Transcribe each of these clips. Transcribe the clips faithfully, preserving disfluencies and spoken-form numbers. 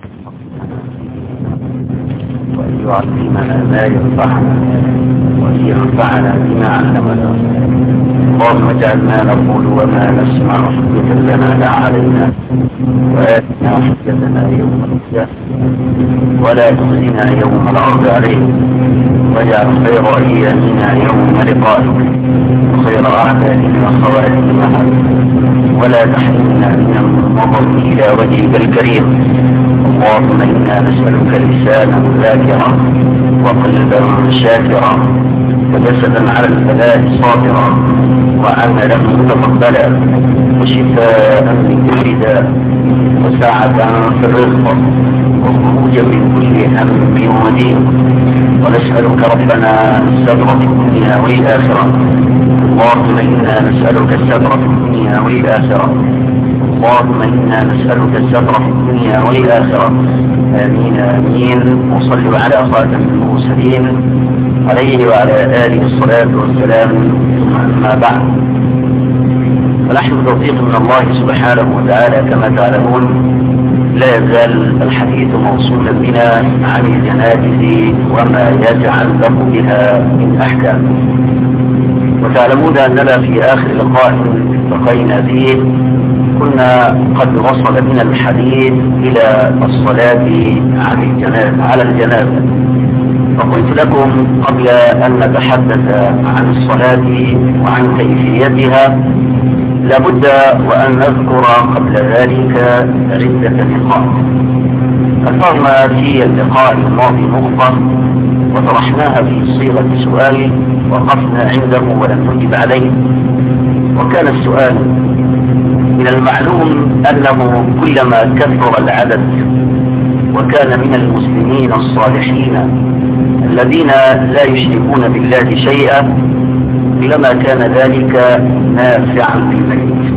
وأن يعلمنا ما ينفعنا وأن ينفعنا بما علمنا. اللهم اجعلنا نقول وما نسمع حجة لنا لا علينا، وآتنا حجتنا يوم القيامة ولا تخزنا يوم العرض عليك، واجعل خير أيامنا يوم لقائك وخير أعمالنا خواتمها، ولا تحرمنا من النظر إلى وجهك الكريم. اللهم إنا نسألك لسانا ذاكرا وقلبا شاكرا وجسدا على البلاء صابرا وعملا متقبلا وشفاء من كل داء وسعة في الرزق وخروجا من كل هم وضيق. ونسألك ربنا الستر في الدنيا والآخرة. اللهم إنا نسألك الستر في الدنيا والآخرة. اللهم إنا نسألك الستر في الدنيا والآخرة. آمين آمين. وصلوا على خاتم المرسلين عليه وعلى آله الصلاة والسلام. أما بعد، فنحن بتوفيق من الله سبحانه وتعالى كما تعلمون لا يزال الحديث موصولا بنا عن الجنائز وما يتعلق بها من أحكام. وتعلمون أننا في آخر لقاء التقينا فيه كنا قد وصل بنا الحديث إلى الصلاة عن الجنازة على الجنازة. فقلت لكم قبل أن نتحدث عن الصلاة وعن كيفيتها لابد وأن نذكر قبل ذلك عدة نقاط. ذكرنا في اللقاء الماضي نقطة وطرحناها في صيغة سؤال وقفنا عنده ولم نجب عليه، وكان السؤال: من المعلوم أنه كلما كثر العدد وكان من المسلمين الصالحين الذين لا يشركون بالله شيئا لما كان ذلك نافعا للميت.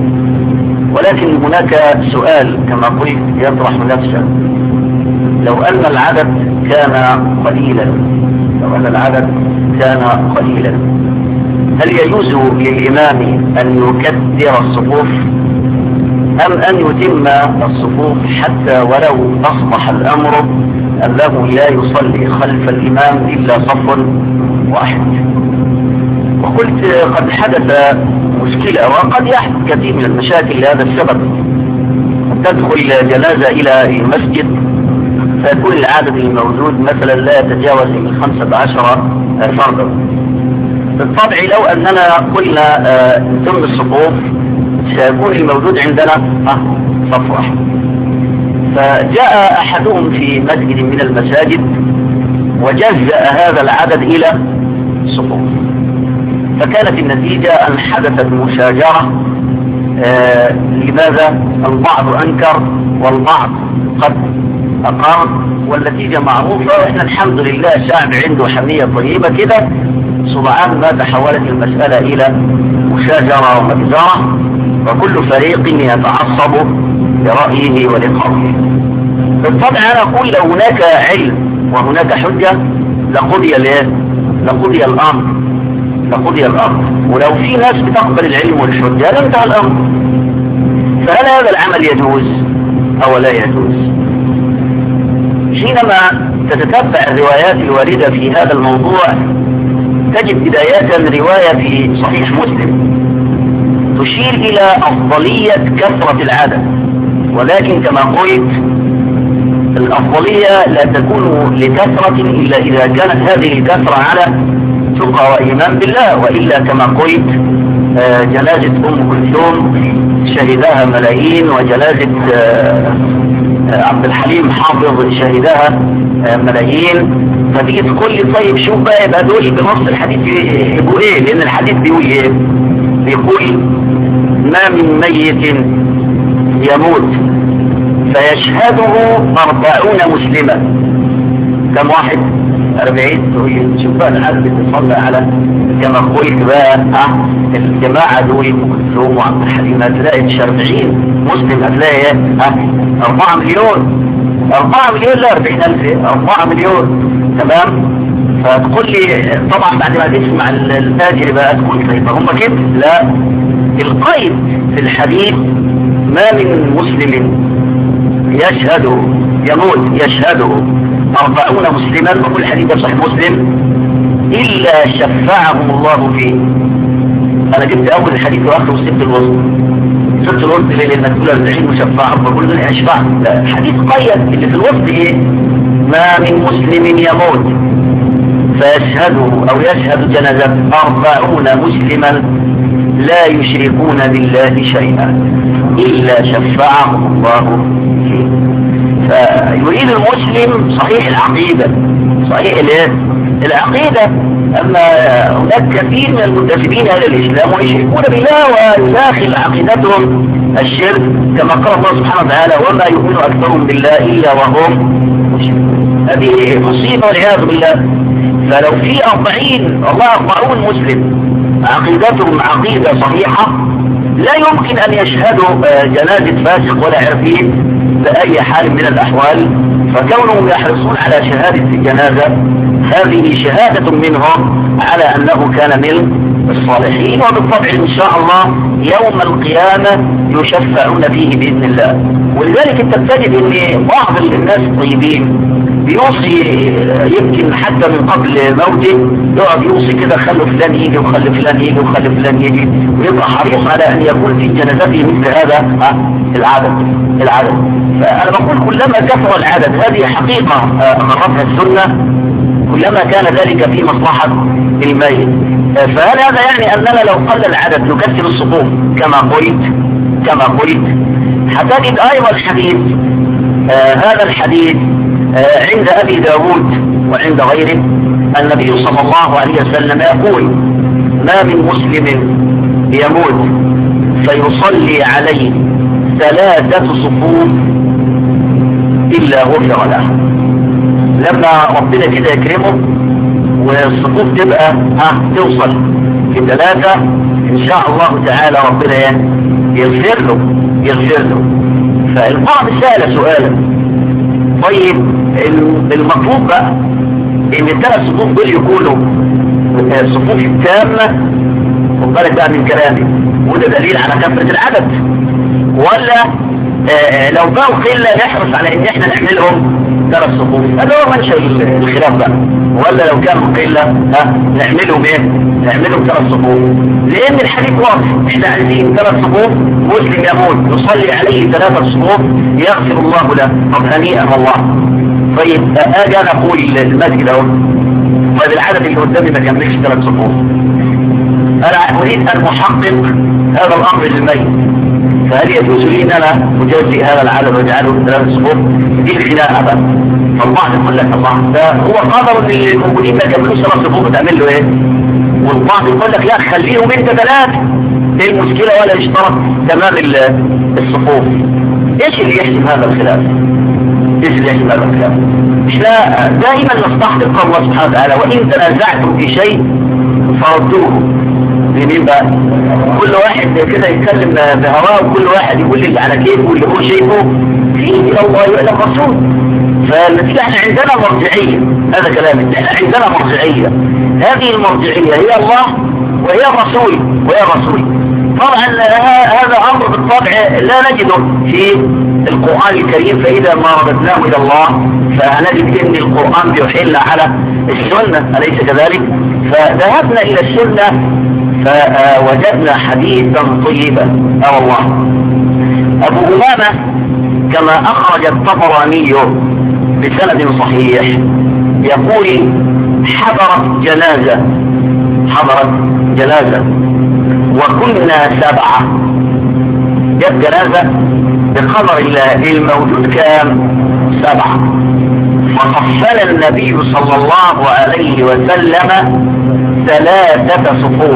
ولكن هناك سؤال كما قلت يطرح نفسه: لو أن العدد كان قليلا لو أن العدد كان قليلا هل يجوز للإمام أن يكدر الصفوف أم أن يتم الصفوف حتى ولو أصبح الأمر أنه لا يصلي خلف الإمام إلا صف واحد؟ وقلت قد حدث مشكلة وقد يحدث كثير من المشاكل لهذا السبب. تدخل جنازة إلى المسجد فيكون العدد الموجود مثلا لا يتجاوز من خمسة عشر فردا. بالطبع لو أننا قلنا تم الصفوف سيكون الموجود عندنا صف واحد. فجاء أحدهم في مسجد من المساجد وجزأ هذا العدد إلى صفوف، فكانت النتيجة أن حدثت مشاجرة. آه لماذا؟ البعض أنكر والبعض قد أقر، والنتيجة معروفة. وإحنا الحمد لله شعب عنده حمية طيبة كده. سرعان ما تحولت المسألة إلى مشاجرة ومجزرة، وكل فريق يتعصب لرأيه ولقوله. بالطبع أنا أقول لو هناك علم وهناك حجة لقضي الايه؟ لقضي الأمر لقضي الأمر ولو في ناس بتقبل العلم والحجة لانتهى الأمر. فهل هذا العمل يجوز أو لا يجوز؟ حينما تتتبع الروايات الواردة في هذا الموضوع تجد بداية رواية في صحيح مسلم تشير إلى أفضلية كثرة العدد، ولكن كما قلت الأفضلية لا تكون لكثرة إلا إذا كانت هذه الكثرة على تقى وإيمان بالله، وإلا كما قلت جنازة أم كلثوم شهدها ملايين، وجنازة عبد الحليم حافظ شهدها ملايين. فتيجي تقول لي طيب شوف بقى يبقى دول بنص الحديث يبقوا ايه؟ لأن الحديث بيقول ايه؟ بيقول ما من ميت يموت فيشهده أربعون مسلمة. كم واحد؟ أربعين. شوف بقى العدد بتصلى على كما قلت بقى ها الجماعة دول أم كلثوم وعبد الحليم هتلاقي مش أربعين مسلم، هتلاقي ايه؟ ها أربعة مليون أربعة مليون لا أربعين ألف أربعة مليون. تمام؟ فتقول لي طبعا بعد ما تسمع التاجر بقى تقول طيب هم كده؟ لا، القيد في الحديث ما من مسلم يشهد يموت يشهده أربعون مسلما، وكل حديث صحيح مسلم، إلا شفعهم الله فيه. أنا جبت أول الحديث وآخره وسبت الوسط. سبت الوسط ليه؟ لأنك تقول أربعين مشفعا فكل دول أشفع. لا، الحديث قيد اللي في الوسط إيه؟ ما من مسلم يموت فيشهده أو يشهد جنازة أربعون مسلما لا يشركون بالله شيئا إلا شفعهم الله فيه. فيريد المسلم صحيح العقيدة، صحيح الايه؟ العقيدة. أما هناك كثير من المنتسبين إلى الإسلام ويشركون بالله ويداخل عقيدتهم الشرك، كما قال الله سبحانه وتعالى وما يؤمن أكثرهم بالله إلا وهم مشركون. هذه مصيبة والعياذ بالله. فلو في أربعين الله أربعون مسلم عقيدتهم عقيدة صحيحة لا يمكن أن يشهدوا جنازة فاسق ولا عرفين بأي حال من الأحوال، فكونهم يحرصون على شهادة الجنازة هذه شهادة منهم على أنه كان من الصالحين، وبالطبع إن شاء الله يوم القيامة يشفعون فيه بإذن الله. ولذلك انت تجد أن بعض الناس الطيبين بيوصي يمكن حتى من قبل موته يقعد يوصي كده خلوا فلان يجي وخلوا فلان يجي وخلوا فلان يجي، ويبقى حريص على أن يكون في جنازته مثل هذا العدد العدد فأنا بقول كلما كثر العدد، هذه حقيقة غرتها السنة، كلما كان ذلك في مصلحة الميت. فهل هذا يعني أننا لو قل العدد نكثر الصفوف كما قلت كما قلت هتجد أيضا الحديث آه هذا الحديث آه عند أبي داود وعند غيره النبي صلى الله عليه وسلم يقول ما من مسلم يموت فيصلي عليه ثلاثة صفوف إلا غفر له. لما ربنا كده يكرمه والصفوف تبقى ها توصل لثلاثة إن شاء الله تعالى ربنا يغفر له يغفر له. فالبعض سأل سؤالا، طيب المطلوب بقى ان الثلاث صفوف دول يكونوا الصفوف التامة، خد بالك بقى من كلامي، وده دليل على كثرة العدد، ولا آه لو بقوا قلة نحرص على ان احنا نعملهم ثلاث صفوف؟ هذا هو منشأ الخلاف بقى. ولا لو كانوا قلة ها نعملهم ايه؟ نعملهم ثلاث صفوف، لان الحديث واضح احنا عايزين ثلاث صفوف، مسلم يموت يصلي عليه ثلاثة صفوف يغفر الله له. طب هنيئا والله. طيب اجي انا اقول المسجد اهو، طيب العدد اللي قدامي ما كملش ثلاث صفوف، انا اريد ان احقق هذا الامر للميت، فهل يجوز لي ان انا اجازي هذا العدد واجعله ثلاث صفوف؟ دي الخناقه بقى. فالبعض يقول لك الله ده هو قدر الموجودين ما كملوش ثلاث صفوف تعمل له ايه؟ والبعض يقول لك لا خليهم انت ثلاث، ايه المشكله ولا يشترط تمام الصفوف. ايش اللي يحسم هذا الخلاف؟ ايش اللي يحسم هذا الخلاف؟ مش لا دائما نستحضر قول الله سبحانه وتعالى وان تنازعتم في شيء فردوه لمين بقى؟ كل واحد كده يتكلم بهواه، وكل واحد يقول اللي على كيفه واللي هو شايفه فيه الى الله والى الرسول. فالنتيجة احنا عندنا مرجعية، هذا كلامي، احنا عندنا مرجعية، هذه المرجعية هي الله وهي الرسول وهي الرسول. طبعا هذا امر بالطبع لا نجده في القرآن الكريم، فاذا ما رددناه الى الله فنجد ان القرآن بيحل على السنة، أليس كذلك؟ فذهبنا الى السنة فوجدنا حديثا طيبا. اه والله ابو امامة كما اخرج الطبراني بسند صحيح يقول حضرت جنازة حضرت جنازة وكنا سبعة، جت جنازة بقدر الله الموجود كام؟ سبعة. فصفنا النبي صلى الله عليه وسلم ثلاثة صفوف،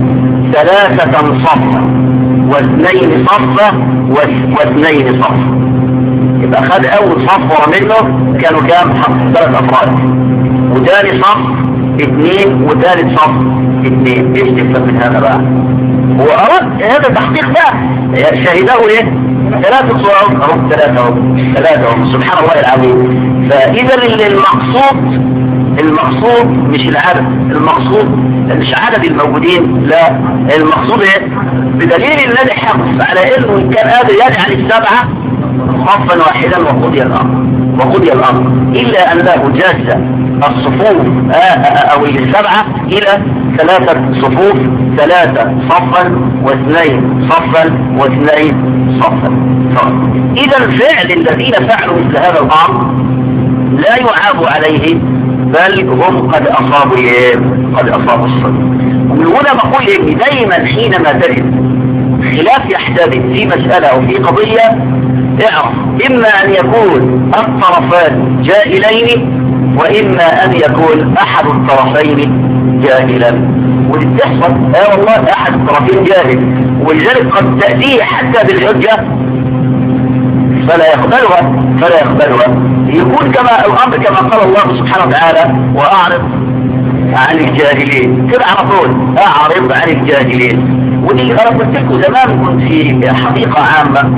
ثلاثة صفا واثنين صفا واثنين صفا. يبقى خد اول صف منه كانوا كام؟ ثلاث افراد، وثاني صف اثنين، وثالث صف اثنين. ايش تفهم من هذا بقى؟ هو اراد هذا تحقيق بقى شهده ايه؟ ثلاثة صور اهو، ثلاثة اهو، ثلاثة اهو، سبحان الله العظيم. فاذا المقصود المقصود مش العدد، المقصود مش عدد الموجودين، لا المقصود ايه؟ بدليل الذي حرص على انه كان قادر يجعل السبعة صفا واحدا وقضي الامر وقضي الامر، الا انه جاز الصفوف او السبعة الى ثلاثة صفوف، ثلاثة صفا واثنين صفا واثنين صفا. اذا الفعل الذين فعلوا مثل هذا الامر لا يعاب عليه، بل هم قد اصابوا قد اصابوا الصدق. ومن هنا بقول ان دايما حينما تجد خلاف يحتمل في مسألة او في قضية، اعرف اما ان يكون الطرفان جاهلين، واما ان يكون احد الطرفين جاهلا. ودي بتحصل اه والله احد الطرفين جاهل، ولذلك قد تأتيه حتى بالحجة فلا يقبلها فلا يقبلها يكون كما الامر كما قال الله سبحانه وتعالى: واعرض عن الجاهلين. كده على طول اعرض عن الجاهلين. ودي انا قلت لكم زمان، كنت في حديقة عامة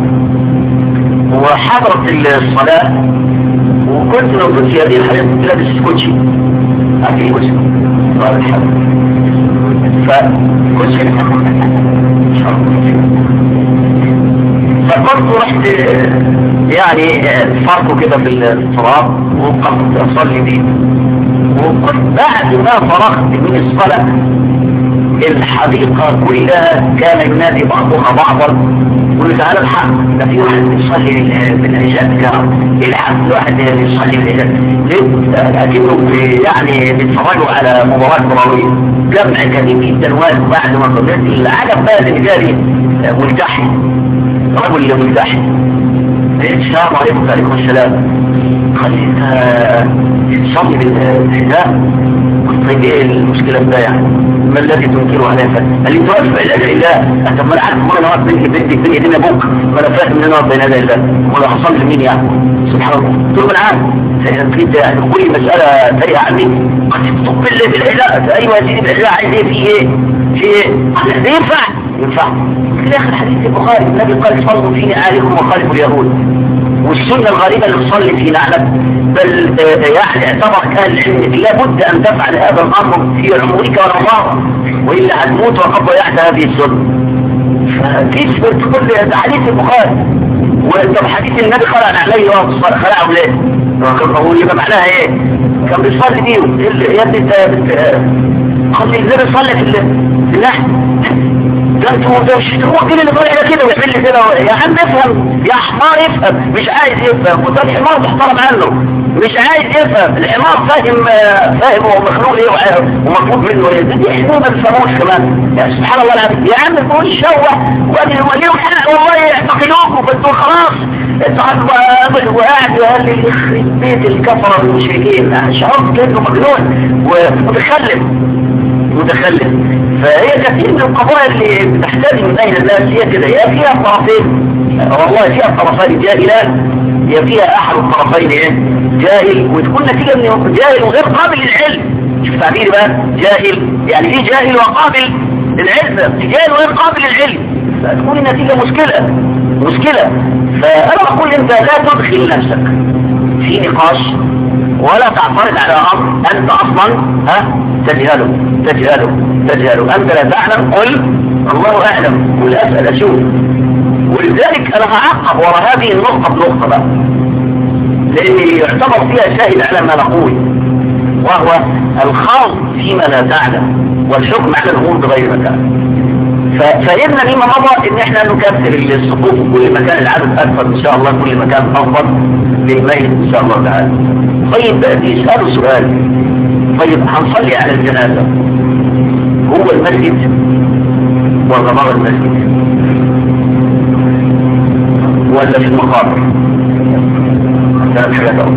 وحضرت الصلاة، وكنت لو كنت في هذه الحديقة كنت لابس كوتشي اكل كوتشي قال الحمد فكوتشي فقلت رحت يعني فرقه كده في التراب وقلت اصلي بيه. وقلت بعد ما فرغت من الصلاة الحديقة كلها كان ينادي بعضها بعضا يقول تعالى الحق، ده في واحد بيصلي بالعشاء بتاعه، الحق واحد بيصلي بالعشاء اكنه يعني بيتفرجوا على مباراة كروية، جمع كبير جدا. وبعد ما قضيت العجب بقى اللي جاري ملتحي، رجل ملتحي، السلام عليكم وعليكم السلام، خليك تصلي بالحذاء. طيب ايه المشكلة ده يعني؟ ما الذي تنكره على فات؟ قال لي توقف الى الله. طب ما انا عارف مرة نقف بينك بنتك بين ايدينا ابوك، ما انا فاهم ان انا اقف بين يدي الله، ولا هصلي لمين يعني؟ سبحان الله. قلت له انا عارف فاذا يعني كل مسألة تريقة عني قد تطب بالله بالحذاء. ايوه يا سيدي بالحذاء عايز ايه؟ في ايه؟ في ايه؟ قال لي ينفع؟ ينفع. في اخر حديث البخاري النبي قال: صلوا في نعالكم وخالفوا اليهود. والسنة الغريبة اللي تصلي في نعلك، بل يعني اعتبر كان العلم لابد ان تفعل هذا الامر في عمرك ورمضان، والا هتموت وقد ضيعت هذه السنة. فكيف تقول لي حديث البخاري وانت بحديث النبي خلع عليه خلعه ليه؟ هو يبقى معناها ايه؟ كان بيصلي بيهم يا ابني انت خلي النبي يصلي في اللحم. ده انتوا ده مش هو كده اللي طالع كده ويعمل لي كده. يا عم افهم يا حمار، افهم. مش عايز يفهم، وده الحمار محترم عنه مش عايز يفهم. الحمار فاهم فاهم هو مخلوق ايه ومطلوب منه ايه. دي احنا ما بنفهموش كمان. يعني سبحان الله العظيم. يا عم تقول شوه وادي وليهم حق والله يعتقلوكم فانتوا خلاص انتوا وقاعد قال لي يخرب بيت الكفره المشركين. شعرت كانه مجنون ومتخلف متخلف. فهي كثير من القضايا اللي بتحتاج من اهل الناس هي كده، يا فيها طرفين والله فيها الطرفين جاهلان، يا فيها احد الطرفين ايه جاهل، وتكون نتيجه من جاهل وغير قابل للعلم. شوف تعبيري بقى، جاهل يعني في جاهل وقابل للعلم، جاهل وغير قابل للعلم، فتكون النتيجه مشكله مشكله. فانا بقول انت لا تدخل نفسك في نقاش ولا تعترض على امر انت اصلا ها تجهله تجهله تجهله انت لا تعلم. قل الله اعلم، قل اسال اشوف. ولذلك انا هعقب وراء هذه النقطه بنقطه بقى، لان يعتبر فيها شاهد على ما نقول، وهو الخوض فيما لا تعلم والحكم على الامور بغير ما تعلم. ففهمنا مما مضى ان احنا نكثر الصفوف في كل مكان، العدد اكثر ان شاء الله، كل مكان افضل للميت ان شاء الله تعالى. طيب يسألوا سؤال، طيب هنصلي على الجنازة هو المسجد ولا بره المسجد ولا في المقابر؟ ثلاث حاجات اهو.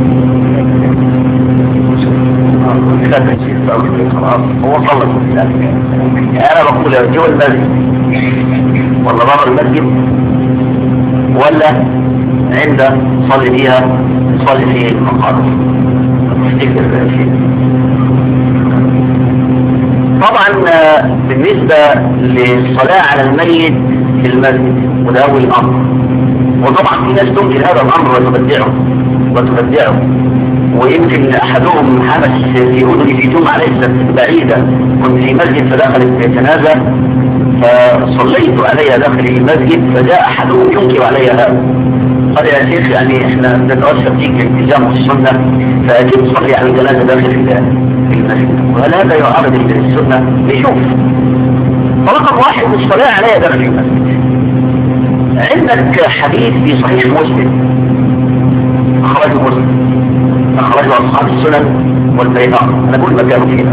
هو صلى انا بقول جوه المسجد ولا بره المسجد ولا عند صلي فيها صلي في المقابر. طبعا بالنسبة للصلاة على الميت في المسجد وده اول امر، وطبعا في ناس تنكر هذا الامر وتبدعه وتبدعه ويمكن احدهم حمس في اذن زيتون عليه السلام بعيدة. كنت في مسجد فدخلت جنازة فصليت عليها داخل المسجد، فجاء احدهم ينكر عليها هذا قال يا شيخ يعني احنا بنتأثر فيك التزام السنة فأكيد تصلي على الجنازة داخل المسجد، وهل هذا يعارض السنة؟ نشوف. فرقم واحد الصلاة عليها داخل المسجد. عندك حديث في صحيح مسلم أخرجه مسلم أخرجه أصحاب السنن والبيهقي، أنا أقول مكانه فيه.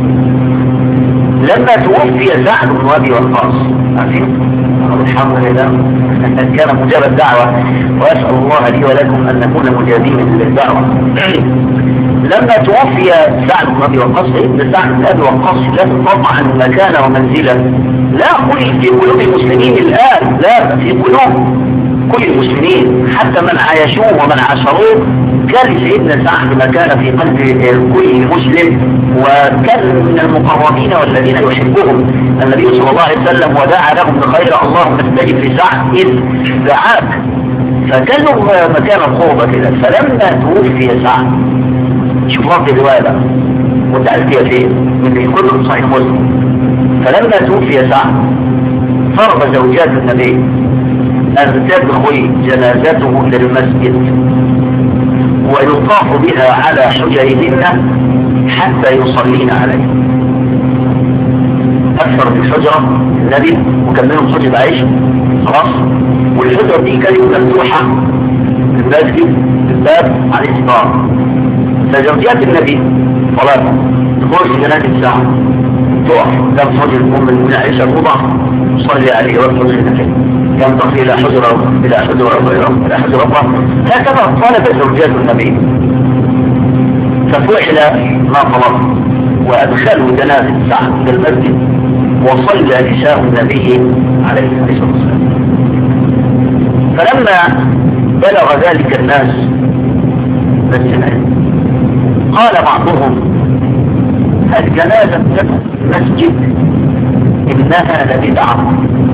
لما توفي سعد بن أبي وقاص، عارفين؟ الحمد لله كان مجاب الدعوة، وأسأل الله لي ولكم أن نكون مجابين للدعوة. لما توفي سعد بن أبي وقاص، ابن سعد بن أبي وقاص له طبعا مكانة ومنزلة لا أقول في قلوب المسلمين الآن، لا، في قلوب كل المسلمين حتى من عايشوه ومن عاشروه. كان سيدنا سعد مكانة في قلب كل مسلم، وكان من المقربين والذين يحبهم النبي صلى الله عليه وسلم ودعا لهم بخير اللهم استجب لسعد إذ دعاك، فكان له مكانة قربة كده. فلما توفي سعد، شوف رب الرواية بقى وتعالى فين من الكتب صحيح مسلم، فلما توفي سعد فرض زوجات النبي أن تدخل جنازته للمسجد ويطاف بها على حجرهن حتى يصلين عليه. أكثر من حجرة النبي وكملهم حجرة عيش خلاص، والحجرة دي كانت مفتوحة في المسجد الباب على الإسبار. فزوجات النبي صلاة تخرج جنازة ساعة تقف قدام حجر أم المؤمنين عائشة الوضع صلي عليه وادخل خلفه، ينتقل إلى حجرة إلى حجرة إلى حجرة أخرى. هكذا طلب زوجات النبي، ففعل ما طلب وأدخلوا جنازة سعد إلى المسجد وصلى نساء النبي عليه الصلاة والسلام. فلما بلغ ذلك الناس بالسمع قال بعضهم الجنازة في المسجد إنها لبدعة.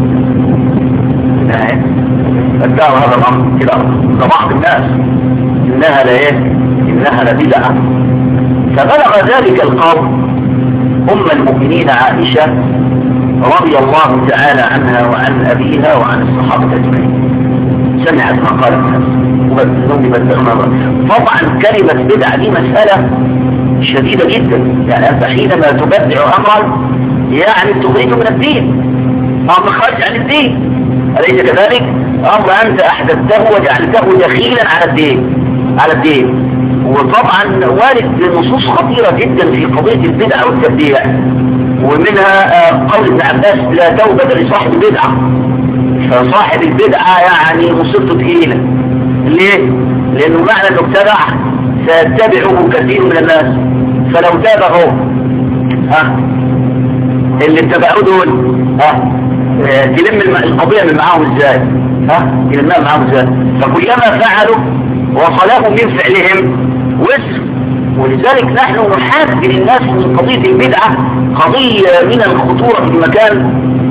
فالدعوة هذا الأمر كده لبعض الناس إنها لإيه؟ إنها لبدعة. فبلغ ذلك القول أم المؤمنين عائشة رضي الله تعالى عنها وعن أبيها وعن الصحابة أجمعين، سمعت ما قال الناس وبدلون بدلون. طبعا كلمة بدعة دي مسألة شديدة جدا، يعني أنت حينما تبدع أمرا يعني تخرجه من الدين، أمر خارج عن الدين، أليس كذلك؟ أمر أنت أحدثته وجعلته دخيلا على الدين على الدين. وطبعا وارد نصوص خطيرة جدا في قضية البدعة والتبديع، ومنها قول ابن عباس لا توبة لصاحب البدعة. فصاحب البدعة يعني مصيبته ثقيلة. ليه؟ لأنه معنى أنه ابتدع سيتبعه كثير من الناس، فلو تابعه ها اللي اتبعوه دول ها تلم القضية من معاهم ازاي؟ ها تلمها معاهم ازاي؟ فكلما فعلوا وصلهم من فعلهم وزر. ولذلك نحن نحاسب الناس من قضية البدعة قضية من الخطورة في المكان.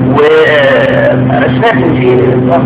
وأساس في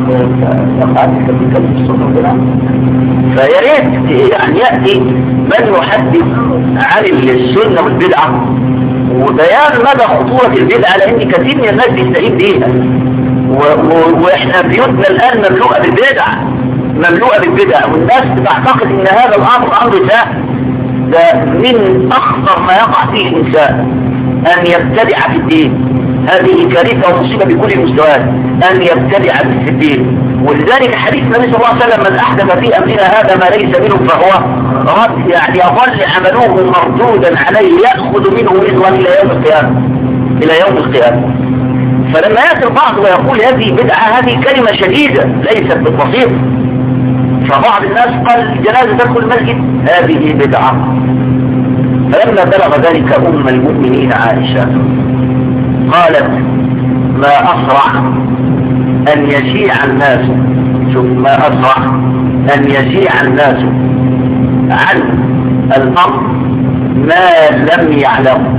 فيا ريت يعني يأتي من يحدث عن السنة والبدعة وبيان مدى خطورة البدعة، لأن كثير من الناس بيستعين بيها، وإحنا بيوتنا الآن مملوءة بالبدعة مملوءة بالبدعة والناس بتعتقد إن هذا الأمر أمر سهل. ده من أخطر ما يقع فيه الإنسان أن يبتدع في الدين. هذه كارثة ومصيبة بكل المستويات أن يبتدع في الدين. ولذلك حديث النبي صلى الله عليه وسلم من أحدث في أمرنا هذا ما ليس منه فهو رد، يعني يظل عمله مردودا عليه يأخذ منه رزقا إلى يوم القيامة إلى يوم القيامة. فلما يأتي البعض ويقول هذه بدعة، هذه كلمة شديدة ليست بالبسيط. فبعض الناس قال الجنازة تدخل المسجد هذه بدعة. فلما بلغ ذلك أم المؤمنين عائشة قالت ما أسرع أن يشيع الناس، شوف ما أسرع أن يشيع الناس عن الأمر ما لم يعلموا.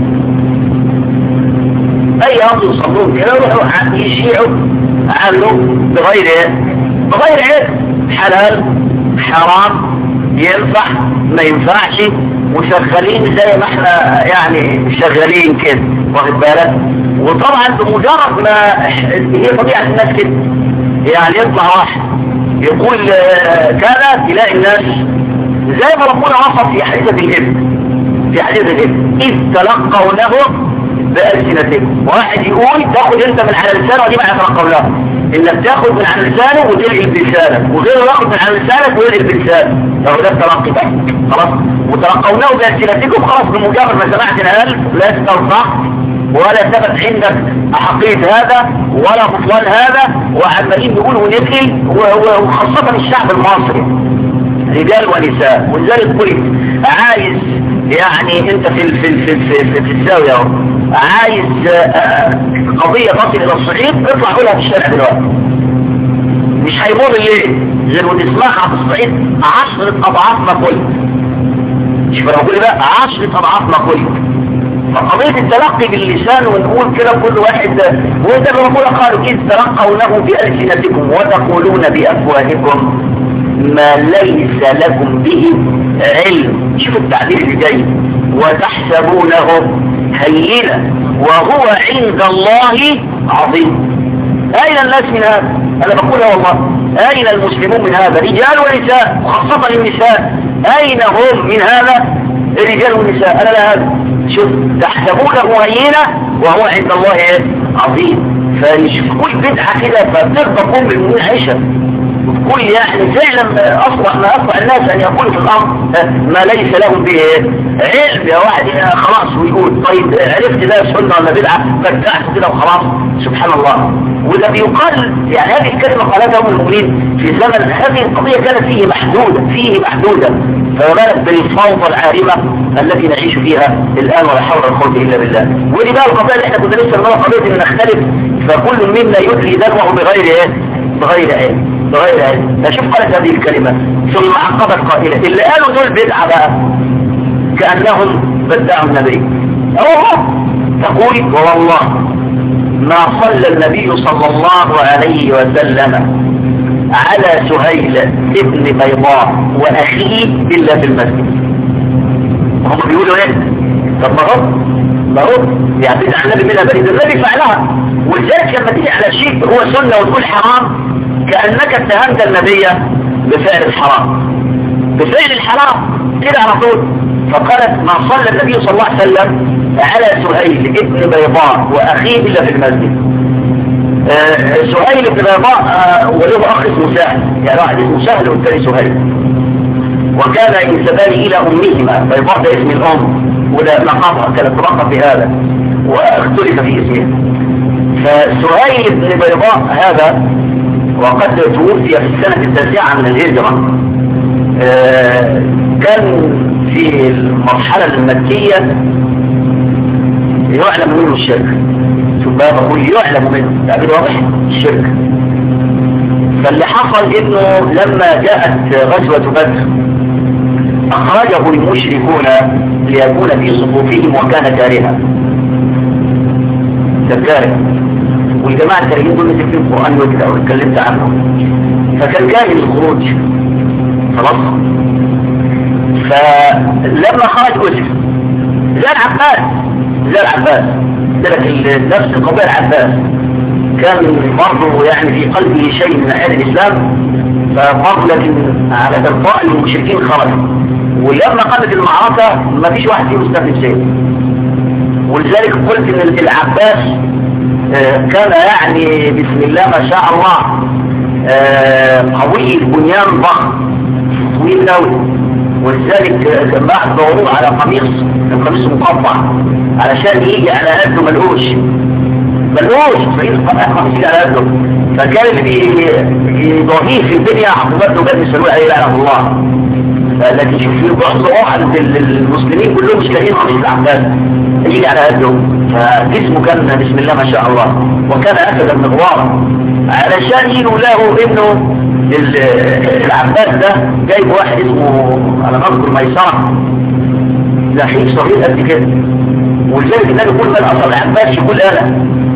أي أمر يصلون كده يروحوا يشيعوا عنه بغير بغير علم، حلال حرام ينفع ما ينفعش، وشغالين زي ما احنا يعني شغالين كده، واخد بالك. وطبعا بمجرد ما هي طبيعة الناس كده، يعني يطلع واحد يقول كذا، تلاقي الناس زي ما ربنا وصف في حديثة الإبن، في حديثة الإبن إذ تلقونه بألسنتكم. واحد يقول تاخد انت من على لسانه، ودي معنى تلقونه، انك تاخد من على لسانه وتلقي بلسانك، وغيره ياخد من على لسانك ويلقي بلسانه، لو ده التلقي بقى خلاص. وتلقونه بألسنتكم خلاص، بمجرد ما سمعت الألف لا تستوضح ولا ثبت عندك أحقية هذا ولا بطلان هذا، وعمالين نقول ونلقي، وخاصة الشعب المصري رجال ونساء. ولذلك قلت عايز يعني انت في في في في, في الزاوية اهو، عايز قضية تصل الى الصعيد، اطلع قولها في الشارع دلوقتي، مش هيمر الليل غير وتسمعها في الصعيد عشرة اضعاف ما قلت. مش بقول بقى عشرة اضعاف ما قلت. فقضية التلقي باللسان ونقول كده كل واحد، وانت بنقول قالوا إذ تلقونه بألسنتكم وتقولون بأفواهكم ما ليس لكم به علم. شوف التعبير اللي جاي، وتحسبونه هينا وهو عند الله عظيم. أين الناس من هذا؟ أنا بقولها والله، أين المسلمون من هذا؟ رجال ونساء، وخاصة النساء، أين هم من هذا؟ الرجال والنساء. أنا لا هذا. شوف تحسبونه هينا وهو عند الله عظيم. فنشوف كل بدعة كده فبترضى قوم بالمؤمنين عيشة، كل يعني فعلا أصبح ما أصبح الناس أن يقولوا في الأمر ما ليس لهم به علم. يا واحد خلاص ويقول طيب عرفت ده سنة ولا بدعة فاتعت كده وخلاص. سبحان الله. وده بيقال يعني هذه الكلمة قالتها هم المؤمنين في زمن هذه القضية كانت فيه محدودة فيه محدودة فما بالك بالفوضى العارمة التي نعيش فيها الآن ولا حول ولا قوة إلا بالله. ودي بقى القضية اللي احنا كنا لسه بنقول قضية ان نختلف، فكل منا يدري دلوه بغير ايه؟ بغير علم بغير علم. اشوف قالت هذه الكلمة ثم عقبت قائلة اللي قالوا دول بدعة بقى كأنهم بدعوا النبي. اوه تقول والله ما صلى النبي صلى الله عليه وسلم على سهيل ابن بيضاء واخيه الا في المسجد. هم بيقولوا ايه؟ طب ما هو ما هو يعني بدعة النبي منها بريد النبي فعلها. ولذلك لما تيجي على شيء هو سنة وتقول حرام كأنك اتهمت النبي بفعل الحرام بفعل الحرام كده على طول. فقالت ما صلى النبي صلى الله عليه وسلم على سهيل ابن بيضاء واخيه الا في المسجد. آه سهيل ابن بيضاء آه وله اخ اسمه سهل، يعني واحد اسمه سهل والثاني سهيل، وكان ينسبان الى امهما. بيضاء ده اسم الام ولا لقبها كانت تلقب بهذا واختلف في اسمه. فسهيل بن بيضاء هذا وقد توفي في السنة التاسعة من الهجرة. آه كان في المرحلة المكية يعلم منه الشرك. شوف بقى بقول يعلم منه تعبير واضح الشرك. فاللي حصل انه لما جاءت غزوة بدر اخرجه المشركون ليكون في صفوفهم وكان كارها كاره. والجماعة الكارهين دول مثل في القرآن وكده واتكلمت عنه، فكان كاره الخروج خلاص. فلما خرج أسر زي العباس زي العباس ذلك نفس قبيل العباس كان برضه يعني في قلبه شيء من أهل الإسلام، فبرضه لكن على تلقاء المشركين خرج. ولما قامت المعركة ما فيش واحد فيهم استخدم سيف. ولذلك قلت ان العباس كان يعني بسم الله ما شاء الله قوي البنيان ضخم طويل قوي. ولذلك لما دوروا على قميص القميص مقطع علشان يجي على قده ملقوش ملقوش قميص على قده. فكان اللي يضاهيه في الدنيا عقوبته كان يسألوه عليه لعنه الله. التي شوفوا بعض عند المسلمين كلهم مش لاقيين قميص العباس يجي على قده. فجسمه كان بسم الله ما شاء الله وكان أسدا مغوارا علشان يقولوا له انه العباس ده جايب واحد اسمه انا اذكر ميسرة لحيف صغير قد كده. ولذلك النبي يقول من اصل العباس يقول انا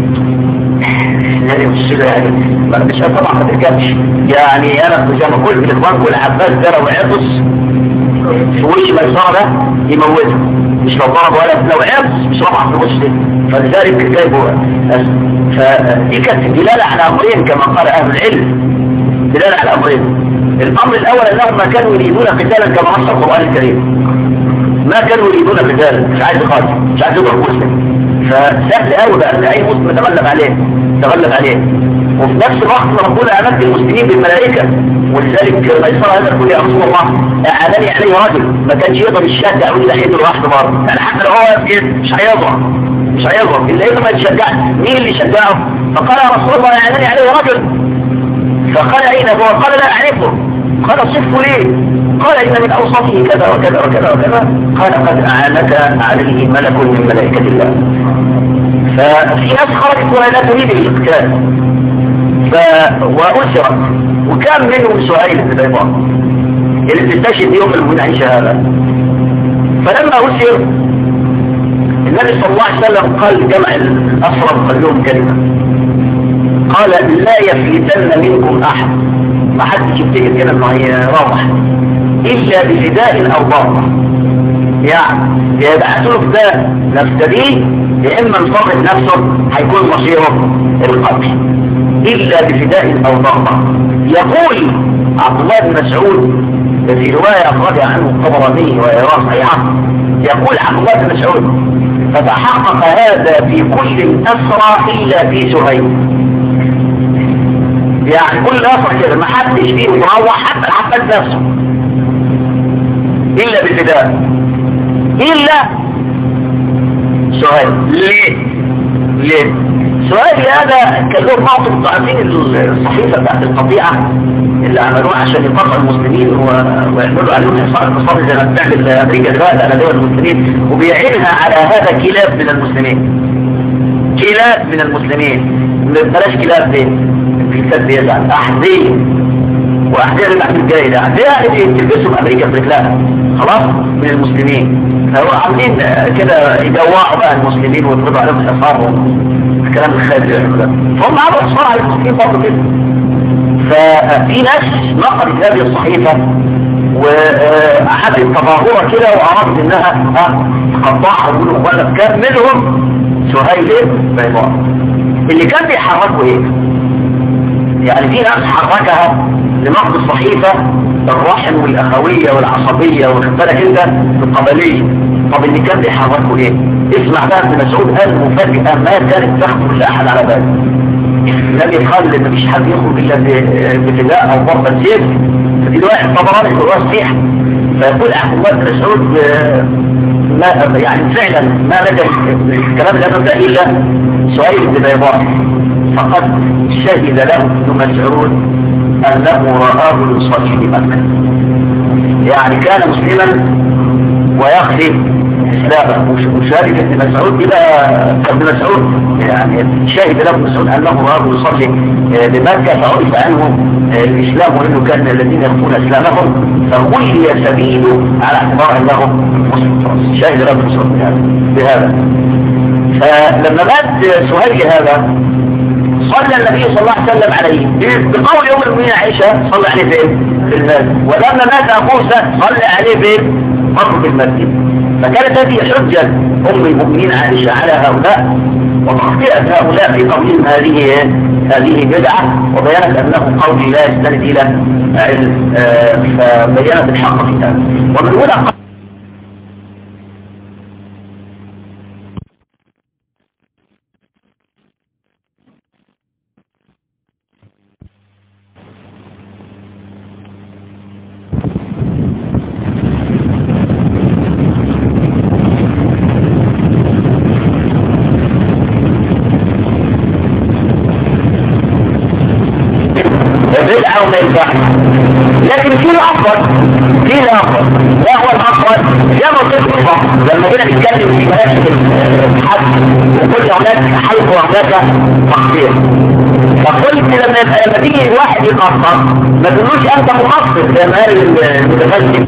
يعني مش يعني مش طبعا ما تركبش يعني. انا زي ما قلت الاخوان والعباس ده لو عطس في وش ميسرة ده يموته، مش لو ضرب ولا لو عطس مش رفع في وشه. فلذلك جايبه. فدي كانت دلالة على امرين كما قال اهل العلم. بدل على أمرين. الأمر الأول أنهم ما كانوا يريدون قتالا كما نص القرآن الكريم، ما كانوا يريدون قتالا، مش عايز يقاتل، مش عايز يضرب مسلم، فسهل قوي بقى ان اي مسلم تغلب عليه تغلب عليه وفي نفس الوقت ربنا امد المسلمين بالملائكه، ولذلك ميسر هذا يقول يا رسول الله اعانني عليه رجل ما كانش يقدر الشهاده او يحيد لوحده مره، يعني حتى لو هو واقف كده مش هيضرب مش هيضرب الا اذا ما يتشجعش. مين اللي شجعه؟ فقال يا رسول الله اعانني عليه رجل، فقال اين هو؟ قال لا اعرفه. قال صفه ليه؟ قال إن من أوصافه كذا وكذا وكذا وكذا. قال قد أعانك عليه ملك من ملائكة الله. ففي ناس خرجت ولا تريد الإقتال ف... وأسرت، وكان منهم سهيل بن بيضاء اللي تستشهد يوم المؤمن عيشة هذا. فلما أسر النبي صلى الله عليه وسلم قال جمع الأسرى قال لهم كلمة، قال لا يفلتن منكم أحد، ما حدش يفتكر كده انه هيروح الا بفداء او ضربه، يعني يا يبعثوا له فداء نفتديه يا اما نصرف نفسه هيكون مصيره القتل، الا بفداء او ضربه. يقول عبد الله بن مسعود في روايه اخرجها عنه الطبراني وهي صحيحه، يقول عبد الله بن مسعود فتحقق هذا في كل الاسرى الا في سهيل، يعني كل أسرى كده ما حدش فيه مروح حتى الحفاد نفسه إلا بالفداء إلا سهيل. ليه؟ ليه؟ سهيل هذا كان له بعض الضعفين الصحيفة بتاعت القطيعة اللي عملوها عشان يقطعوا المسلمين ويعملوا عليهم حصار اقتصادي زي ما بتعمل أمريكا دلوقتي على دول المسلمين، وبيعينها على هذا كلاب من المسلمين، كلاب من المسلمين، بلاش كلاب دي الكتاب بيزعل أحذية، وأحذية للعب الجاي ده أحذية اللي تلبسهم أمريكا في رجلها خلاص من المسلمين، فهو عاملين كده يجوعوا بقى المسلمين ويفرضوا عليهم الحصار والكلام الخارج ده، فهم عملوا حصار على المسلمين برضه كده. ففي ناس نقلت هذه الصحيفة وأحد التظاهرة كده وأرادت إنها تقطعها ويقولوا ولا كان منهم سهيل بيضاء. اللي كان بيحركوا إيه؟ يعني في ناس حركها لنقض الصحيفة الرحم والأخوية والعصبية والخبالك انت القبلية. طب اللي كان بيحركوا ايه؟ اسمع بقى ابن مسعود قال مفاجئة ما كانت تخطر لأحد على باله. النبي قال ان مفيش حد يخرج الا بفداء او ضربة سيف، فدي واحد طبعا هو صحيح. فيقول عبد الله بن مسعود ما يعني فعلا ما نجح الكلام اللي انا ده الا سهيل بن بيضاء، فقد شهد له ابن مسعود انه رآه يصلي بمكة، يعني كان مسلما ويخفي اسلامه. وشهادة ابن مسعود الى ابن مسعود يعني شهد له ابن مسعود انه رآه يصلي بمكة، فعرف عنه الاسلام وانه كان الذين يخفون اسلامهم فولي سبيله على اعتبار انه مسلم. شهد له ابن مسعود بهذا. فلما مات سهيل هذا صلى النبي صلى الله عليه وسلم عليه بقول يوم المؤمنين عائشة صلى عليه فين؟ في المسجد. ولما مات أبوسة صلى عليه فين؟ برضه في المسجد. فكانت هذه حجة أم المؤمنين عائشة على هؤلاء، وتخطئة هؤلاء في قولهم هذه هذه بدعة، وبيانت أنه قول لا يستند إلى علم، فبيانت الحق في هذا. ومن هنا لكن في الأفضل في الأفضل وهو الأفضل جمع صدق الفقر. لما كنا نتكلم في مناسك الحج وكل هناك حلق وهناك تقصير، فقلت لما لما تيجي الواحد يقصر ما تقولوش أنت مقصر زي ما قال المتفلسف.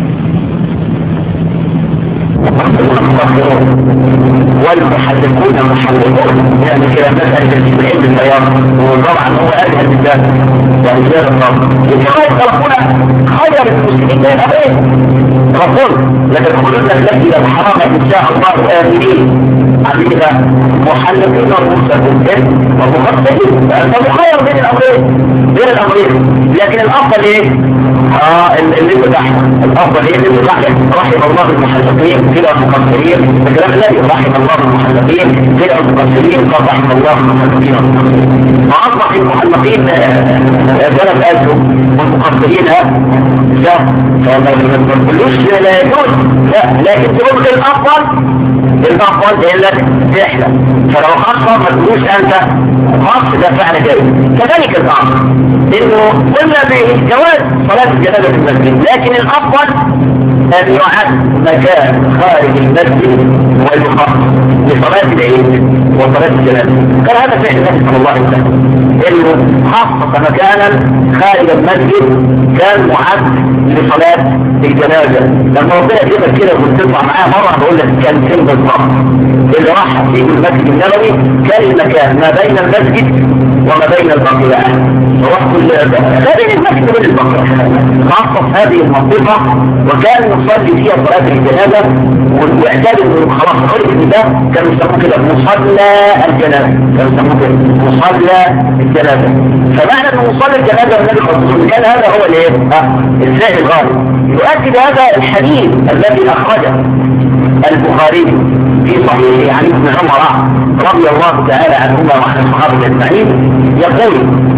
والمحدثون المحلقون يعني كده مسألة التسعين بالسيارة وطبعا هو أجهل بالذات يعني زيادة الضغط يتحاول خلقونا خير المسلمين بين أبين رسول لكن كلنا التي لو حرام إن شاء الله آمنين عن كده محلقين ومستقبلين ومخطئين فمخير بين الأمرين بين الأمرين لكن الأفضل إيه؟ اه اللي بتاعنا الافضل ايه اللي بتاعنا رحم الله المحلقين كده المقصرين الكلام الذي رحم الله المحلقين كده المقصرين قال رحم الله المحلقين فاصبح المحلقين ثلاث ألف والمقصرين لا فما تقولوش لا يجوز لا لكن تقول الافضل الافضل هي انك تحلم فلو خاصة ما تقولوش انت خاص ده فعل جيد كذلك الامر انه قلنا بجواز صلاة الجنازة في المسجد لكن الافضل ان يعد مكان خارج المسجد ويخصص لصلاة العيد وصلاة الجنازة كان هذا فعل النبي صلى الله عليه وسلم انه خصص مكانا خارج المسجد كان معد لصلاة الجنازة لما ربنا يجيبك كده وتطلع معاه مرة بقول لك كان فين بالضبط اللي راح فيه المسجد النبوي كان المكان ما بين المسجد وما بين البقيع ووقت ما بين المسجد وبين البقيع خصص هذه المنطقة وكان يصلي فيها صلاة الجنازة واعتاد انه خلاص خلق ده كانوا يسموه كده مصلى الجنازة كانوا يسموه كده مصلى الجنازة فمعنى انه مصلى الجنازة النبي صلى الله عليه وسلم كان هذا هو الايه؟ الفعل الغالب يؤكد هذا الحديث الذي اخرجه البخاري في صحيح عن ابن عمر رضي الله تعالى عنهما وعن الصحابة اجمعين يقول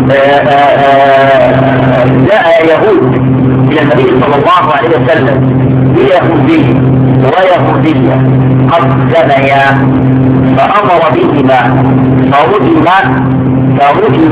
جاء يهود الى النبي صلى الله عليه وسلم بيهودي ويهودية قد زنيا فأمر بهما فرجم فرجم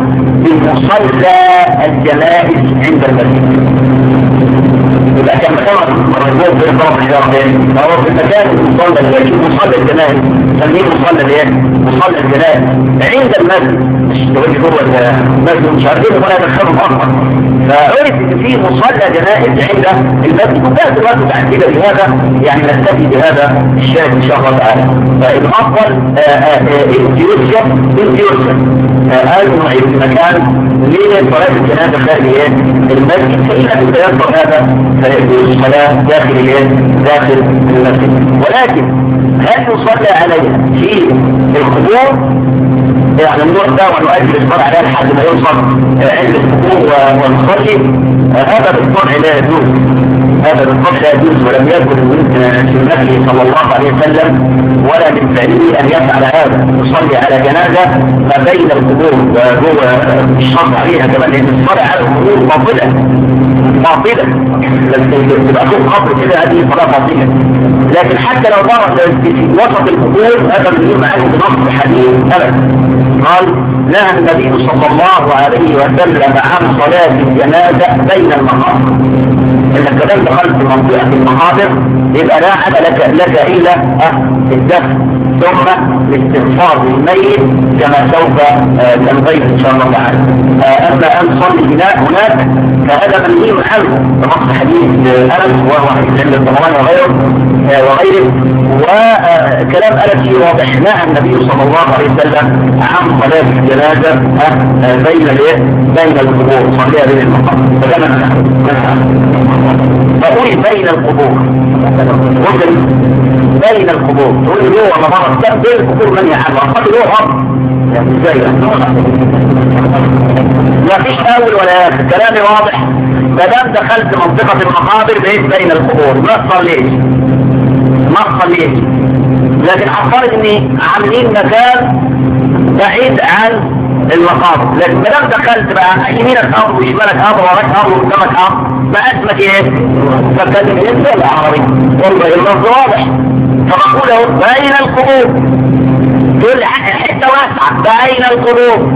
بمصلى الجنائز عند المسجد يبقى كان مكان الرجال في طرف الحجارتين فهو في المكان المصلى الجنائز مصلى الجنائز سميه مصلى الايه؟ مصلى الجنائز عند المسجد مش تقول جوه المسجد مش عارفين ولا يدخلهم اكبر فعرف ان في مصلى جنائز عند المسجد وكانت الوقت تعديل بهذا يعني نستفي بهذا الشاهد ان شاء الله تعالى فالافضل انتيوشيا انتيوشيا قالوا نعيد المكان لصلاة الجنازة خارج المسجد فإذا يتيسر هذا فيجوز الصلاة داخل داخل المسجد ولكن هل يصلى عليها في القبور يعني النوع ده ونؤجل الصلاة عليها لحد ما يوصل عند القبور ونصلي هذا بالطبع لا يجوز هذا بالطبع لا يجوز ولم يكن من النبي صلى الله عليه وسلم ولا من فعله ان يفعل هذا يصلي على جنازة ما بين القبور وجوه الشرط عليها كما لان الصلاة على القبور باطلة باطلة تبقى فوق قبر كده هذه صلاة باطلة لكن حتى لو ضرب في وسط القبور هذا من يوم عنه بنص حديث ابدا قال نهى النبي صلى الله عليه وسلم عن صلاة الجنازة بين المقابر انك لم دخلت في منطقة المقابر يبقى لا عد لك, لك الا الدفن ثم الاستغفار للميت كما سوف تنبيه ان شاء الله تعالى اما ان تصلي بناء هناك فهذا منهي عنه بنص حديث انس وهو حديث عند الطبراني وغيره وغيره وكلام انس واضح نهى النبي صلى الله عليه وسلم عن صلاة الجنازة بين بين القبور صليها بين المقام فكما فقولي بين القبور قلت بين القبور تقول لي هو مرة كم بين القبور من يحب وقد له أمر يعني ازاي ما فيش اول ولا اخر كلامي واضح مادام دخلت منطقة المقابر بين بين القبور ما تصليش ما تصليش لكن افترض اني عاملين مكان بعيد عن المقابر لكن مادام دخلت بقى يمينك امر وشمالك امر وراك امر وقدامك امر ما اسمك ايه؟ فكاتب الانسان العربي والله اللفظ واضح فبقوله بين القبور تقول حتة واسعة بين القبور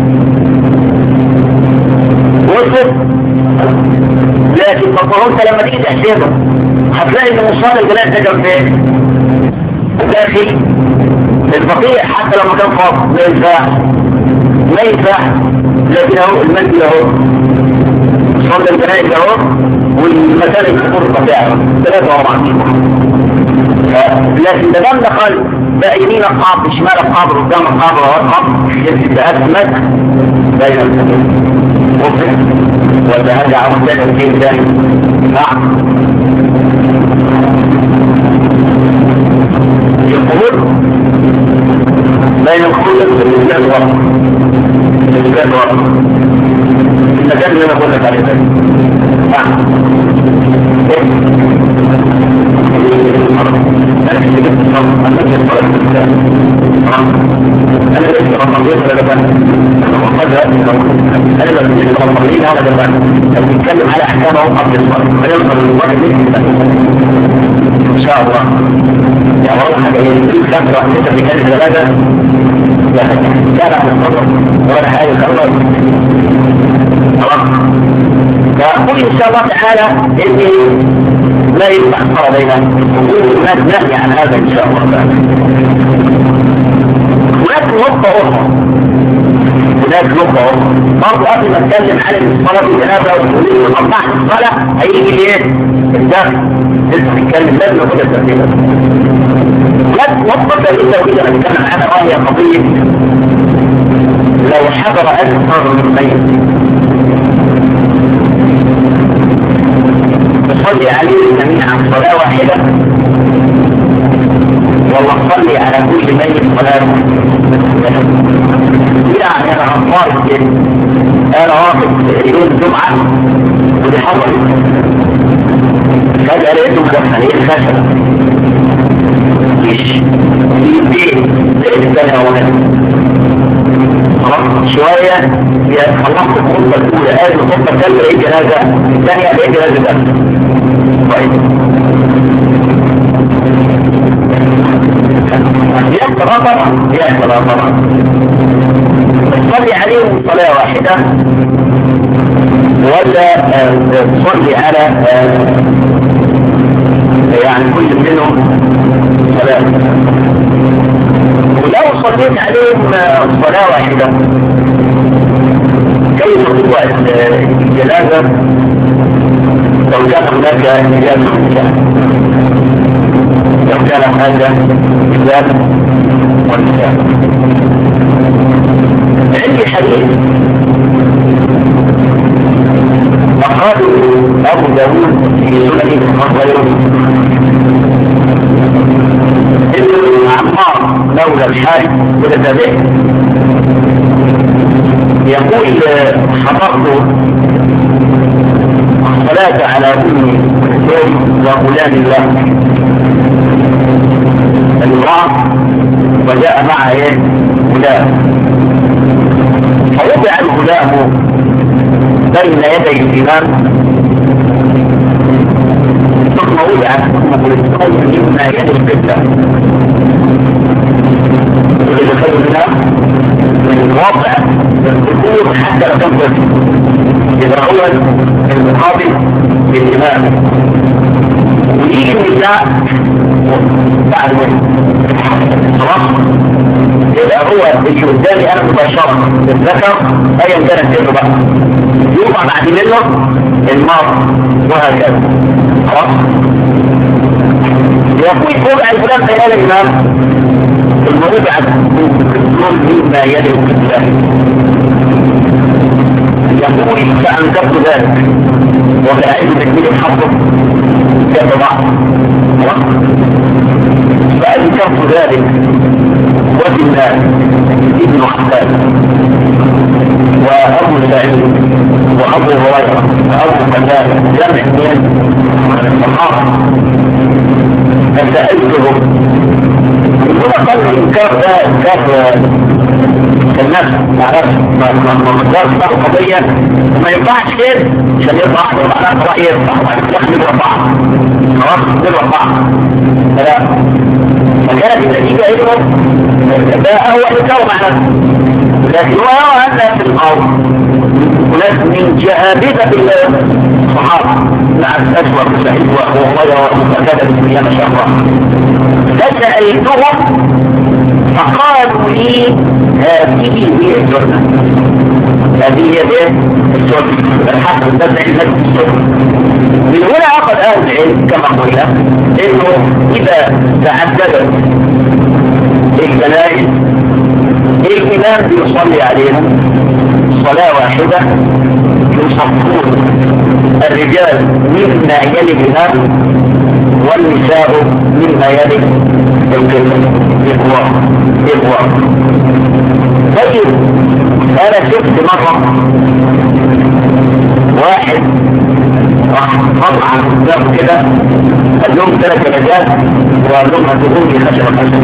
وصف لكن مقهورت لما تيجي تحسبه هتلاقي ان مصال الجلال ده جنب ايه؟ داخل البقيع حتى لما كان فاضي ما ينفعش ما ينفعش لكن اهو المسجد اهو صلى الجنائز اهو والمكان الكبور الطبيعي ثلاثة واربعة لكن ده دم دخل بقى يمين القبر شمال القبر قدام القبر ورا القبر يبقى أسمك بين السبيل ولا هذا عمود الدين ده نعم يقول بين الخلق والإسلام والوقت الإسلام والوقت المكان اللي أنا أقول لك عليه ذلك نعم أنا كنت جبت الصلاة أنا كنت الصلاة الإسلام أنا ليس رمضين ولا لبن أنا مقدر أنا لو كنت رمضين على لبن لو نتكلم على أحكامه قبل الصلاة فيظهر الواحد إن شاء الله يعني والله حاجة يجب كثرة أنت بكلمة لبدا لا لا نتفضل ولا حاجة خلاص خلاص فأقول إن شاء الله تعالى إني لا يفتح فرع بيننا هناك نهي عن هذا إن شاء الله تعالى هناك نقطة أخرى هناك نقطة أخرى برضو قبل ما أتكلم عن الصلاة في جنازة وقطع الصلاة هيجي لي إيه؟ الداخل لسه نتكلم لازم ناخد الترتيب هناك نقطة ثالثة وإذا نتكلم عنها وهي قضية لو حضر أكثر من ميت تصلي عليه جميعا صلاة واحدة والله صلي على كل ميت صلاة يعني أنا أنصار الجن أنا واقف يوم الجمعة ودي حضر فجأة لقيته مدخلين خشبة مش في البيت لقيت الثانية أولا خلاص شوية خلصت الخطة الأولى قال الخطة الثالثة لقيت جنازة الثانية لقيت جنازة الأولى طيب يحصل طبعا يحصل طبعا تصلي عليهم صلاة واحدة ولا تصلي على يعني كل منهم صلاة ولو صليت عليهم صلاة واحدة كيف تطلع الجنازة لو كان هناك رجال ونساء لو كان هناك رجال ونساء عندي حديث أخرجه أبو داود في سنة غيره ابن عمار مولى الحارث متتابعه يقول حضرت الصلاة على أم كلثوم وغلام الله المرأة وجاء معها ايه غلام فوضع الغلام بين يدي الإمام ثم وضعت أم كلثوم مما يلي القبلة وإذا خلوا منها من الوضع القبور حتى لا تنقل إذا هو المقابل للإمام ويجي النساء بعد خلاص يبقى هو اللي قدامي أنا مباشرة الذكر أيا كانت سنه بقى يوضع بعد منه الماضي وهكذا خلاص يقول فوق الفلان بين الإمام الموضع كلهم مما يلي القبلة يقول فأنكرت ذلك وفأعيد تكميل الحظ كيف بعض فأنكرت ذلك وفي الناس ابن حبان وأبو سعيد وأبو هريرة وأبو قتادة جمع من الصحابة فسألتهم هنا قال الإنكار ده إنكار الناس معرفش ما مقدارش بقى قضية وما ينفعش كده عشان يطلع وبعدها رأي يطلع ويخلي بعض خلاص يطلع بعض فلا فكانت النتيجة إنه ده هو إنكار مع نفسه لكن هو يرى أن في الأرض وناس من جهابذة الصحابة مع الأسود سعيد وغيره ومتكادة بالدنيا ما شاء الله فسألتهم فقالوا لي هذه هي السنة هذه هي السنة الحق الدفع النفس السنة من هنا أخذ أهل العلم كما قلنا إنه إذا تعددت الجنائز الإمام بيصلي عليهم صلاة واحدة، يصفون الرجال مما يلي الإمام والنساء مما يلي القبلة. إخوان إخوان طيب أنا شفت مرة واحد راح قطع له كده، قال لهم ثلاث رجال وقال لهم هتقول لي خشب خشب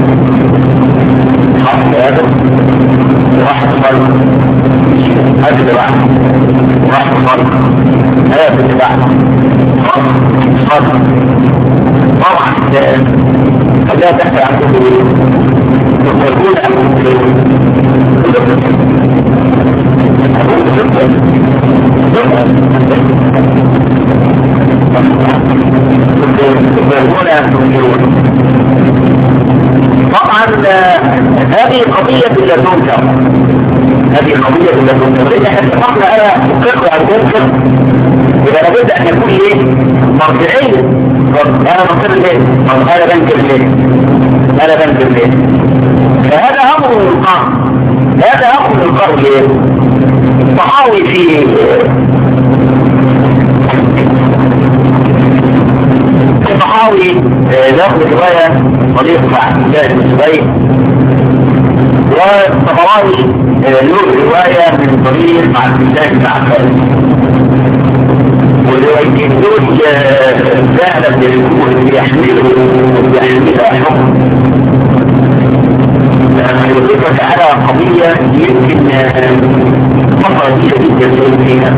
حط هذا وراح تصلي هذا بعد وراح تصلي هذا بعد صلي. طبعا لا تحت عن كل يقولون طبعا هذه قضية لا تنكر، هذه قضية لا تنكر. إذا احنا اتفقنا أنا أقر عن تنكر إذا لابد أن يكون ليه مرجعية. أنا مقر ليه؟ أنا بنكر ليه؟ أنا بنكر ليه؟ فهذا أمر من القرن، هذا أمر من القرن ليه؟ الطحاوي في الطحاوي له رواية طريق مع الله بن زبير، والطبراني له رواية من طريق مع الله بن عباس، والروايتين دول فعلا بيكون بيحملوا بيحملها حكم يضيفك على قضية يمكن فترة جديدة فيها.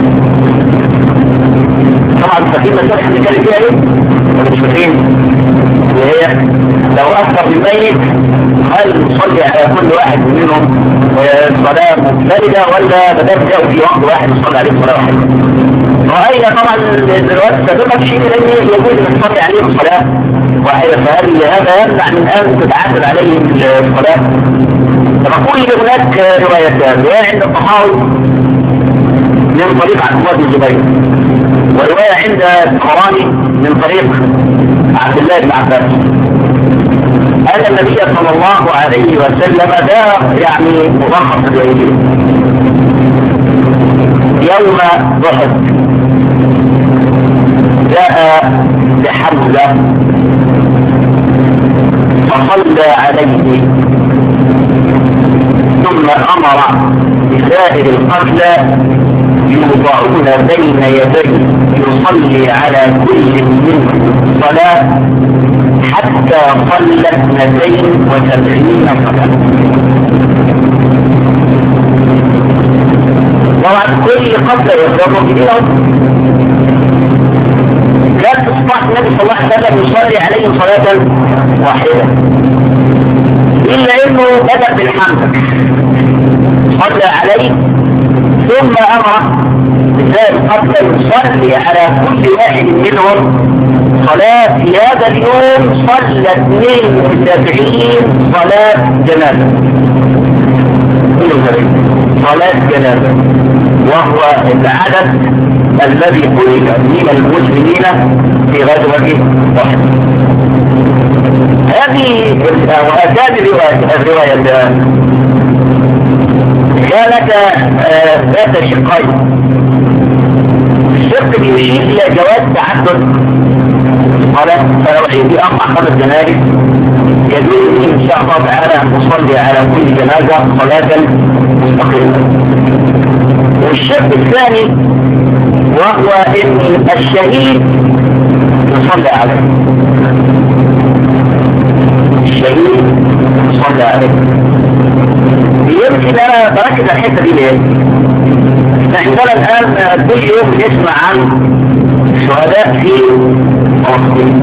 طبعا فاكرين مسألة اللي كان فيها ايه؟ ولا مش فاكرين؟ وهي لو أكثر بالميت هل نصلي على كل واحد منهم صلاة منفردة ولا بدأت جاءوا في وقت واحد نصلي عليه صلاة واحدة؟ رأينا طبعا دلوقتي تدرك شيء لأن يجوز أن نصلي عليه صلاة واحدة، فهل هذا يمنع من أن تتعدل عليه الصلاة؟ فنقول هناك روايتان، رواية عند الطحاوي من طريق عبد الله بن زبير، ورواية عند الطبراني من طريق عبد الله بن عباس أن النبي صلى الله عليه وسلم ده يعني مضخص الوحيد يوم ضحك جاء بحمزة فصلى عليه ثم أمر بسائر القتلى يوضعون بين يديه يصلي على كل منهم صلاة حتى صلى اثنتين وسبعين صلاة. طبعا كل قتلى يضرب بهم لا تستطيع النبي صلى الله عليه وسلم يصلي عليه صلاة واحدة إلا إنه بدأ بالحمد صلى عليه ثم أمر بذلك قبل يصلي على كل واحد منهم صلاة. في هذا اليوم صلى اثنين وسبعين صلاة جنازة، صلاة جنازة، وهو العدد الذي قتل من المسلمين في غزوة أحد. هذه وهذه الرواية كانت ذات شقين. الشق بيشير إلى جواز تعدد الصلاة، فلو في أربع خمس جنازة يجوز إن شاء الله تعالى أن تصلي على كل جنازة صلاة مستقلة. والشق الثاني وهو إن الشهيد يصلى عليه، الشهيد يصلى عليه. يمكن أنا بركز الحتة دي ليه؟ عندنا الآن كل يوم نسمع عن شهداء في فلسطين،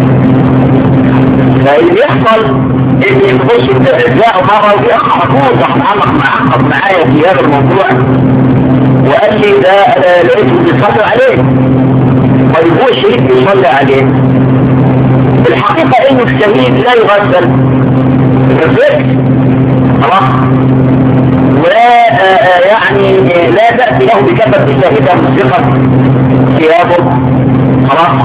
فاللي يحصل إن يخش الأعزاء مرة ويخطوط وحمق معقب معايا في هذا الموضوع وقال لي ده أنا لقيته بيصلي عليه. طيب هو الشهيد بيصلي عليه؟ الحقيقة إنه الشهيد لا يغسل بالفكر خلاص، ولا يعني لا تأتي له بكفة إلا إذا مسقط ثيابه خلاص،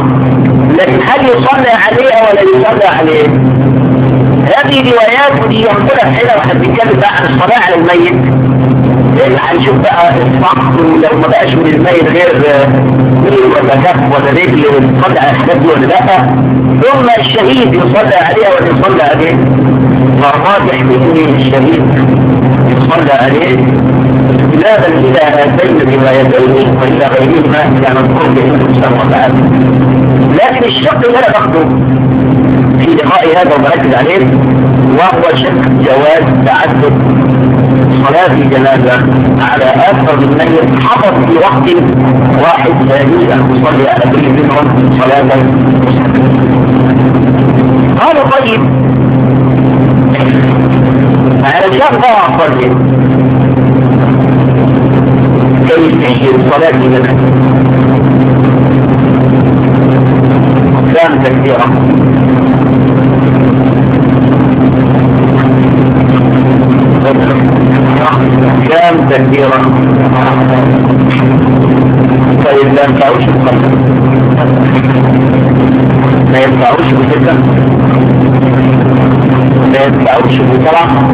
لكن هل يصلى عليه ولا يصلى عليه؟ هذه روايات ودي ينقلها هنا واحنا بنتكلم بقى عن الصلاة على الميت. هنشوف بقى الصحف لو ما بقاش من الميت غير ولا كف ولا رجل ويصلى على الحاجات دي ولا لا، ثم الشهيد يصلى عليه ولا يصلى عليه؟ والراجح بأن الشهيد يصلى عليه استنادا إلى هاتين الروايتين وإلى غيرهما إلى مذكور بأنه صلى الله عليه. لكن الشق اللي أنا باخده في لقاء هذا وبركز عليه وهو شق جواز تعدد صلاة الجنازة على أكثر من ميت حصل في وقت واحد لا يجوز أن تصلي على كل منهم صلاة. قالوا طيب على شاف طبعا صلي كيف تحيي الصلاة الجنازة كان تكبيرا كام تكبيرا طيب لا ينفعوش بخمسة ما ينفعوش بستة ما ينفعوش بسبعة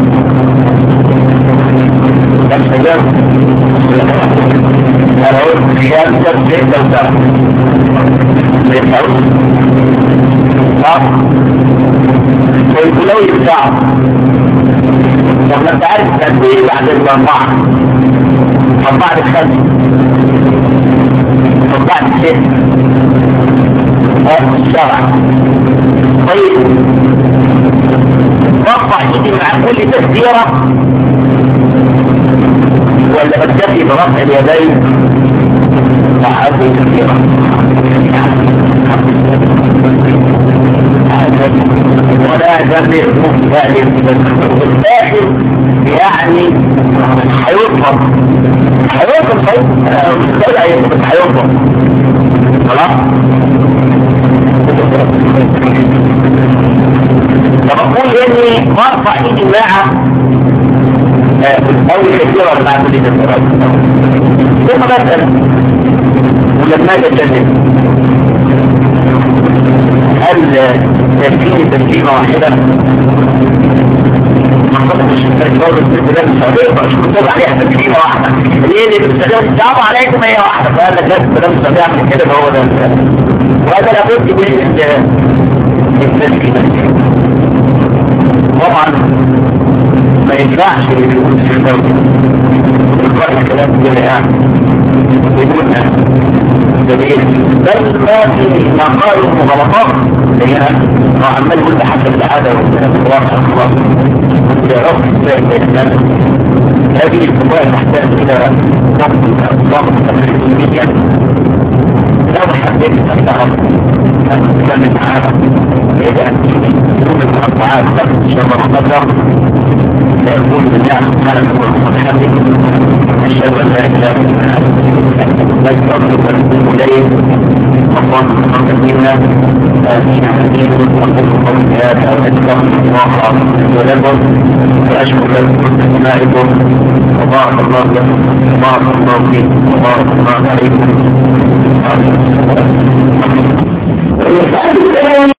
خمسة جام أنا قلت خمسة ستة وسبعة ما ينفعوش صح طيب لو ينفعوا طب ما انت عارف قد ايه بعد الاربعه طب بعد الخمسه طب بعد الست طب السبعه طيب ترفع ايدي مع كل تكبيره ولا بتكفي برفع اليدين مع هذه التكبيره ولا جميع مختلف بالآخر يعني هيوصل هيوصل هيوصل هيوصل خلاص فبقول اني مرفع ايدي مع اول كثيرة مع كل تكبيرات ثم بسأل ولما تتكلم هل تركيب تركيبة واحدة مصدقش التركيبة والتركيبات السعودية مش مكتوب عليها تركيبة واحدة ليه اللي بتستخدم الدعوة عليكم هي واحدة فقال لك لا تستخدم السعودية من كده فهو ده وهذا لابد من التركيبة طبعا ما ينفعش اللي بيقول في الدولة يقرأ الكلام كده يعني يقول جميل بل ما في مقال مغلطات اللي هي عمال يقول بحسب العادة والواقع خلاص يعرف الإسلام هذه القضايا تحتاج إلى ضبط ضبط تفريقية لو حددت أن تعرف أن تكلم معها إذا أنت يوم المقطعات تأخذ شر مقدر لا يكون بالله سبحانه وتعالى أشهد أن لا إله إلا الله لا يستطيع أن إليه اللهم صل منا آمين حكيم وقل قولات أتكلم الله ولكم وأشكر لكم أسمائكم وبارك الله لكم وبارك الله فيكم وبارك الله عليكم